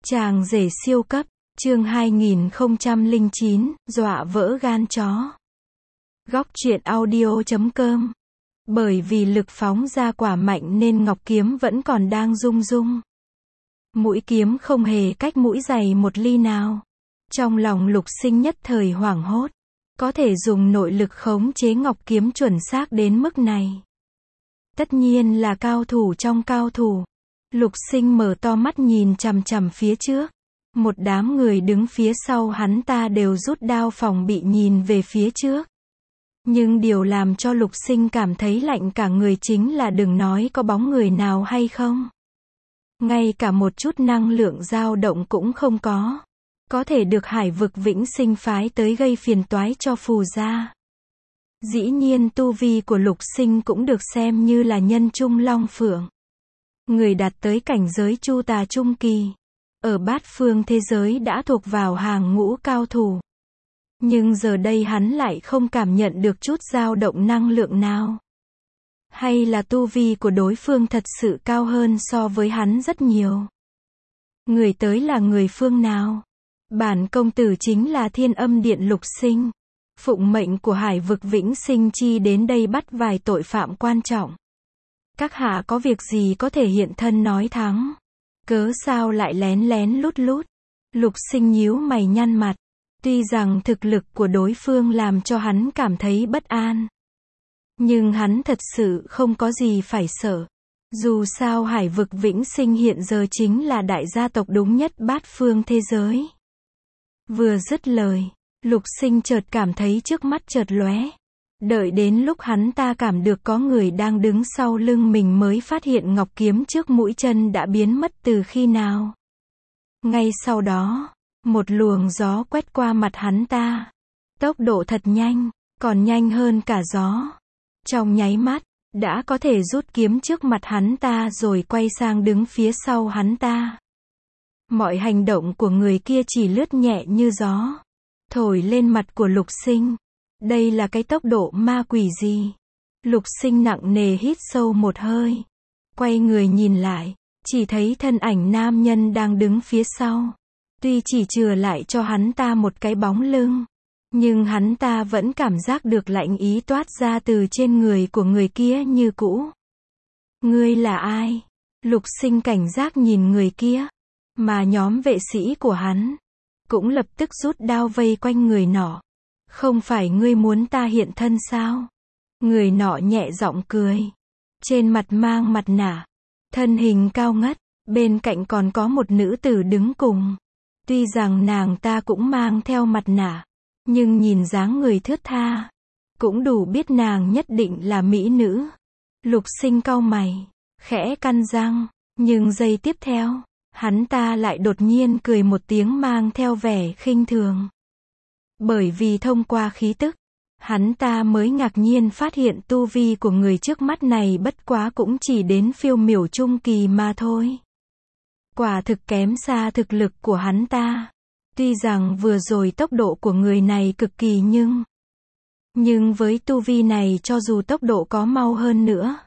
Chàng rể siêu cấp, chương 2009, dọa vỡ gan chó. Góc truyện audio.com. Bởi vì lực phóng ra quả mạnh nên ngọc kiếm vẫn còn đang rung rung. Mũi kiếm không hề cách mũi dày một ly nào. Trong lòng Lục Sinh nhất thời hoảng hốt. Có thể dùng nội lực khống chế ngọc kiếm chuẩn xác đến mức này. Tất nhiên là cao thủ trong cao thủ. Lục Sinh mở to mắt nhìn chằm chằm phía trước. Một đám người đứng phía sau hắn ta đều rút đao phòng bị nhìn về phía trước. Nhưng điều làm cho Lục Sinh cảm thấy lạnh cả người chính là đừng nói có bóng người nào hay không. Ngay cả một chút năng lượng dao động cũng không có. Có thể được Hải Vực Vĩnh Sinh phái tới gây phiền toái cho Phù gia. Dĩ nhiên tu vi của Lục Sinh cũng được xem như là nhân trung long phượng. Người đạt tới cảnh giới chu tà trung kỳ. Ở bát phương thế giới đã thuộc vào hàng ngũ cao thủ. Nhưng giờ đây hắn lại không cảm nhận được chút dao động năng lượng nào. Hay là tu vi của đối phương thật sự cao hơn so với hắn rất nhiều. Người tới là người phương nào? Bản công tử chính là Thiên Âm Điện Lục Sinh. Phụng mệnh của Hải Vực Vĩnh Sinh chi đến đây bắt vài tội phạm quan trọng. Các hạ có việc gì có thể hiện thân nói thắng. Cớ sao lại lén lén lút lút. Lục Sinh nhíu mày nhăn mặt. Tuy rằng thực lực của đối phương làm cho hắn cảm thấy bất an. Nhưng hắn thật sự không có gì phải sợ. Dù sao Hải Vực Vĩnh Sinh hiện giờ chính là đại gia tộc đúng nhất bát phương thế giới. Vừa dứt lời, Lục Sinh chợt cảm thấy trước mắt chợt lóe. Đợi đến lúc hắn ta cảm được có người đang đứng sau lưng mình mới phát hiện ngọc kiếm trước mũi chân đã biến mất từ khi nào. Ngay sau đó, một luồng gió quét qua mặt hắn ta. Tốc độ thật nhanh, còn nhanh hơn cả gió. Trong nháy mắt, đã có thể rút kiếm trước mặt hắn ta rồi quay sang đứng phía sau hắn ta. Mọi hành động của người kia chỉ lướt nhẹ như gió, thổi lên mặt của Lục Sinh. Đây là cái tốc độ ma quỷ gì? Lục Sinh nặng nề hít sâu một hơi. Quay người nhìn lại, chỉ thấy thân ảnh nam nhân đang đứng phía sau. Tuy chỉ chừa lại cho hắn ta một cái bóng lưng, nhưng hắn ta vẫn cảm giác được lạnh ý toát ra từ trên người của người kia như cũ. Ngươi là ai? Lục Sinh cảnh giác nhìn người kia. Mà nhóm vệ sĩ của hắn cũng lập tức rút đao vây quanh người nọ. Không phải ngươi muốn ta hiện thân sao? Người nọ nhẹ giọng cười. Trên mặt mang mặt nạ. Thân hình cao ngất. Bên cạnh còn có một nữ tử đứng cùng. Tuy rằng nàng ta cũng mang theo mặt nạ. Nhưng nhìn dáng người thướt tha. Cũng đủ biết nàng nhất định là mỹ nữ. Lục Sinh cau mày. Khẽ căn răng. Nhưng giây tiếp theo, hắn ta lại đột nhiên cười một tiếng mang theo vẻ khinh thường. Bởi vì thông qua khí tức, hắn ta mới ngạc nhiên phát hiện tu vi của người trước mắt này bất quá cũng chỉ đến phiêu miểu trung kỳ mà thôi. Quả thực kém xa thực lực của hắn ta. Tuy rằng vừa rồi tốc độ của người này cực kỳ nhưng với tu vi này cho dù tốc độ có mau hơn nữa,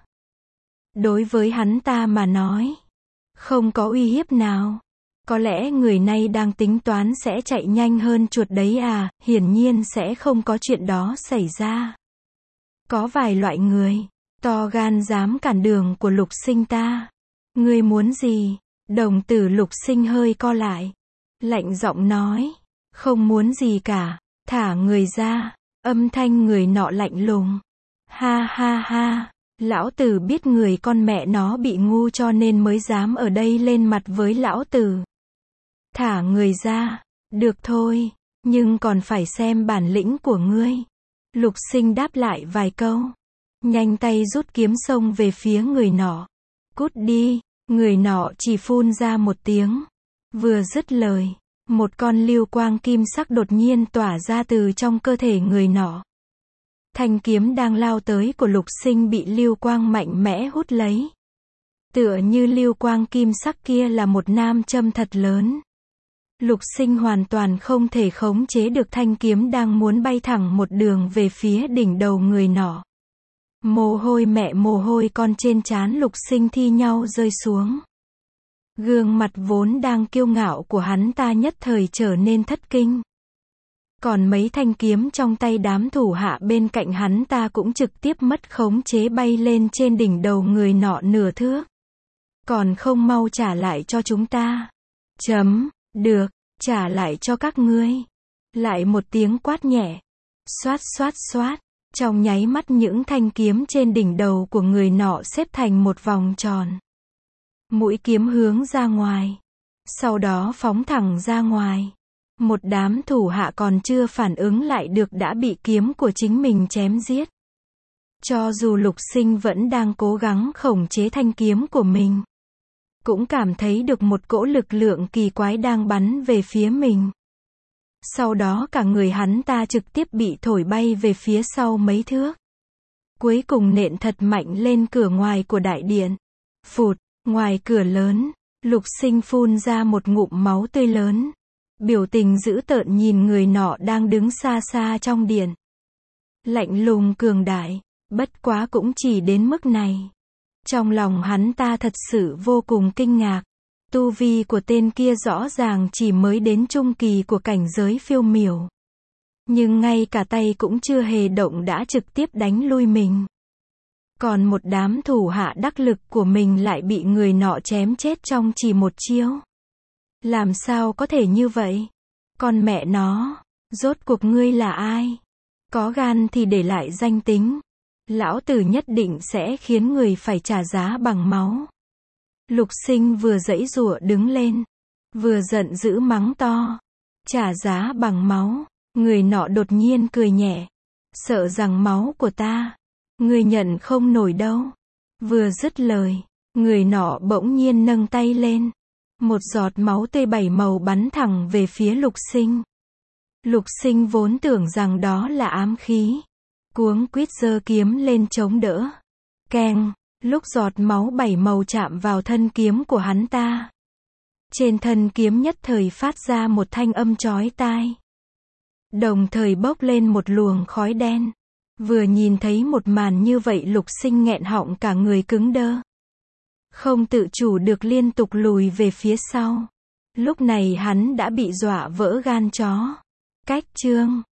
đối với hắn ta mà nói, không có uy hiếp nào. Có lẽ người này đang tính toán sẽ chạy nhanh hơn chuột đấy à, hiển nhiên sẽ không có chuyện đó xảy ra. Có vài loại người, to gan dám cản đường của Lục Sinh ta. Ngươi muốn gì? Đồng tử Lục Sinh hơi co lại. Lạnh giọng nói, không muốn gì cả, thả người ra. Âm thanh người nọ lạnh lùng. Ha ha ha. Lão tử biết người con mẹ nó bị ngu cho nên mới dám ở đây lên mặt với lão tử. Thả người ra. Được thôi, nhưng còn phải xem bản lĩnh của ngươi. Lục Sinh đáp lại vài câu. Nhanh tay rút kiếm xông về phía người nọ. Cút đi. Người nọ chỉ phun ra một tiếng. Vừa dứt lời, một con lưu quang kim sắc đột nhiên tỏa ra từ trong cơ thể người nọ. Thanh kiếm đang lao tới của Lục Sinh bị lưu quang mạnh mẽ hút lấy. Tựa như lưu quang kim sắc kia là một nam châm thật lớn. Lục Sinh hoàn toàn không thể khống chế được thanh kiếm đang muốn bay thẳng một đường về phía đỉnh đầu người nọ. Mồ hôi mẹ mồ hôi con trên trán Lục Sinh thi nhau rơi xuống. Gương mặt vốn đang kiêu ngạo của hắn ta nhất thời trở nên thất kinh. Còn mấy thanh kiếm trong tay đám thủ hạ bên cạnh hắn ta cũng trực tiếp mất khống chế bay lên trên đỉnh đầu người nọ nửa thước. Còn không mau trả lại cho chúng ta. Được, trả lại cho các ngươi. Lại một tiếng quát nhẹ. Xoát xoát xoát. Trong nháy mắt những thanh kiếm trên đỉnh đầu của người nọ xếp thành một vòng tròn. Mũi kiếm hướng ra ngoài. Sau đó phóng thẳng ra ngoài. Một đám thủ hạ còn chưa phản ứng lại được đã bị kiếm của chính mình chém giết. Cho dù Lục Sinh vẫn đang cố gắng khống chế thanh kiếm của mình, cũng cảm thấy được một cỗ lực lượng kỳ quái đang bắn về phía mình. Sau đó cả người hắn ta trực tiếp bị thổi bay về phía sau mấy thước. Cuối cùng nện thật mạnh lên cửa ngoài của đại điện. Phụt, ngoài cửa lớn, Lục Sinh phun ra một ngụm máu tươi lớn. Biểu tình dữ tợn nhìn người nọ đang đứng xa xa trong điện. Lạnh lùng cường đại, bất quá cũng chỉ đến mức này. Trong lòng hắn ta thật sự vô cùng kinh ngạc. Tu vi của tên kia rõ ràng chỉ mới đến trung kỳ của cảnh giới phiêu miểu. Nhưng ngay cả tay cũng chưa hề động đã trực tiếp đánh lui mình. Còn một đám thủ hạ đắc lực của mình lại bị người nọ chém chết trong chỉ một chiêu. Làm sao có thể như vậy? Con mẹ nó, rốt cuộc ngươi là ai? Có gan thì để lại danh tính. Lão tử nhất định sẽ khiến người phải trả giá bằng máu. Lục Sinh vừa giãy giụa đứng lên, vừa giận dữ mắng to. Trả giá bằng máu. Người nọ đột nhiên cười nhẹ. Sợ rằng máu của ta, ngươi nhận không nổi đâu. Vừa dứt lời, người nọ bỗng nhiên nâng tay lên. Một giọt máu tươi bảy màu bắn thẳng về phía Lục Sinh. Lục Sinh vốn tưởng rằng đó là ám khí. Cuống quýt giơ kiếm lên chống đỡ. Keng, lúc giọt máu bảy màu chạm vào thân kiếm của hắn ta. Trên thân kiếm nhất thời phát ra một thanh âm chói tai. Đồng thời bốc lên một luồng khói đen. Vừa nhìn thấy một màn như vậy Lục Sinh nghẹn họng cả người cứng đơ. Không tự chủ được liên tục lùi về phía sau. Lúc này hắn đã bị dọa vỡ gan chó. Cách chương